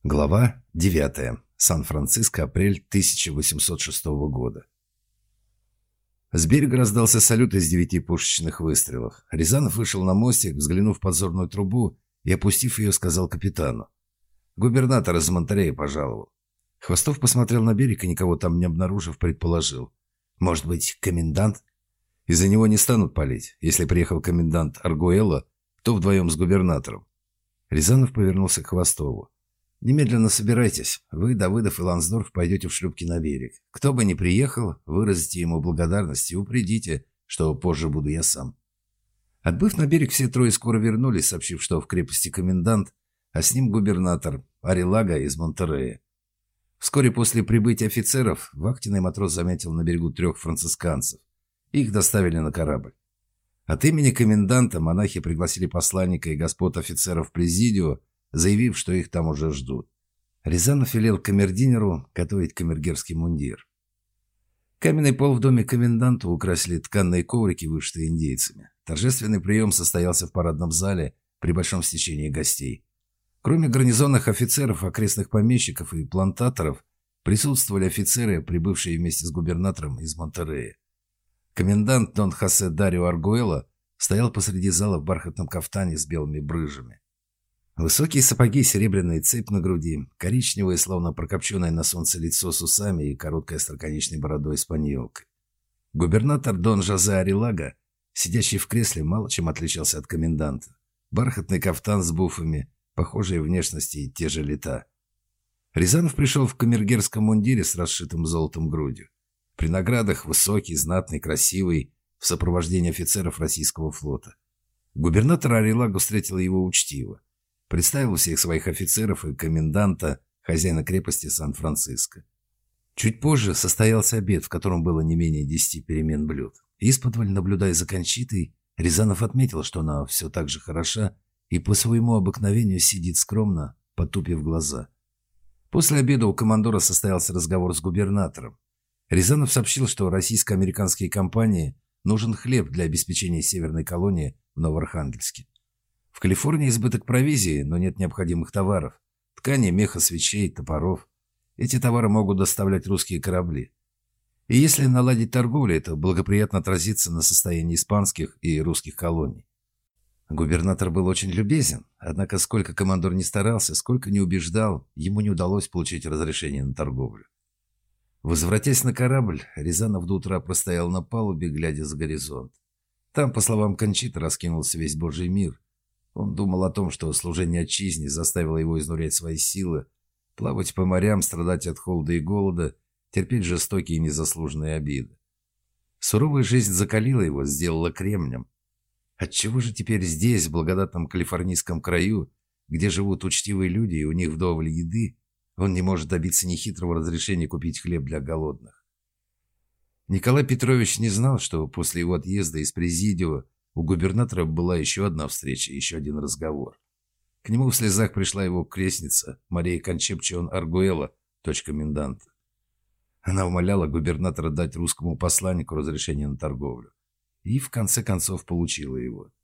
Глава 9. Сан-Франциско, апрель 1806 года. С берега раздался салют из 9 пушечных выстрелов. Рязанов вышел на мостик, взглянув в подзорную трубу и, опустив ее, сказал капитану: «Губернатор из Монтерея пожаловал». Хвостов посмотрел на берег и, никого там не обнаружив, предположил: «Может быть, комендант? Из-за него не станут палить. Если приехал комендант Аргуэлло, то вдвоем с губернатором». Рязанов повернулся к Хвостову. «Немедленно собирайтесь. Вы, Давыдов и Лансдорф пойдете в шлюпки на берег. Кто бы ни приехал, выразите ему благодарность и упредите, что позже буду я сам». Отбыв на берег, все трое скоро вернулись, сообщив, что в крепости комендант, а с ним губернатор Арилага из Монтеррея. Вскоре после прибытия офицеров вахтенный матрос заметил на берегу 3 францисканцев. Их доставили на корабль. От имени коменданта монахи пригласили посланника и господ офицеров в президио, заявив, что их там уже ждут. Рязанов велел камердинеру готовить камергерский мундир. Каменный пол в доме коменданта украсили тканные коврики, вышитые индейцами. Торжественный прием состоялся в парадном зале при большом стечении гостей. Кроме гарнизонных офицеров, окрестных помещиков и плантаторов, присутствовали офицеры, прибывшие вместе с губернатором из Монтеррея. Комендант Дон Хосе Дарио Аргуэлло стоял посреди зала в бархатном кафтане с белыми брыжами. Высокие сапоги, серебряная цепь на груди, коричневое, словно прокопченное на солнце лицо с усами и короткой остроконечной бородой с паньолкой. Губернатор Дон Жозе Арилага, сидящий в кресле, мало чем отличался от коменданта. Бархатный кафтан с буфами, похожие внешности и те же лета. Рязанов пришел в камергерском мундире с расшитым золотом грудью. При наградах высокий, знатный, красивый, в сопровождении офицеров российского флота. Губернатор Арилага встретил его учтиво. Представил всех своих офицеров и коменданта, хозяина крепости Сан-Франциско. Чуть позже состоялся обед, в котором было не менее 10 перемен блюд. Исподволь, наблюдая за Кончитой, Рязанов отметил, что она все так же хороша и по своему обыкновению сидит скромно, потупив глаза. После обеда у командора состоялся разговор с губернатором. Рязанов сообщил, что российско-американские компании нужен хлеб для обеспечения северной колонии в Новоархангельске. В Калифорнии избыток провизии, но нет необходимых товаров. Ткани, меха, свечей, топоров. Эти товары могут доставлять русские корабли. И если наладить торговлю, это благоприятно отразится на состоянии испанских и русских колоний. Губернатор был очень любезен, однако сколько командор не старался, сколько не убеждал, ему не удалось получить разрешение на торговлю. Возвратясь на корабль, Рязанов до утра простоял на палубе, глядя за горизонт. Там, по словам Кончиты, раскинулся весь Божий мир. Он думал о том, что служение отчизне заставило его изнурять свои силы, плавать по морям, страдать от холода и голода, терпеть жестокие и незаслуженные обиды. Суровая жизнь закалила его, сделала кремнем. Отчего же теперь здесь, в благодатном калифорнийском краю, где живут учтивые люди и у них вдоволь еды, он не может добиться нехитрого разрешения купить хлеб для голодных? Николай Петрович не знал, что после его отъезда из президио у губернатора была еще одна встреча, еще один разговор. К нему в слезах пришла его крестница Мария Кончепчион Аргуэлло, дочь коменданта. Она умоляла губернатора дать русскому посланнику разрешение на торговлю. И в конце концов получила его.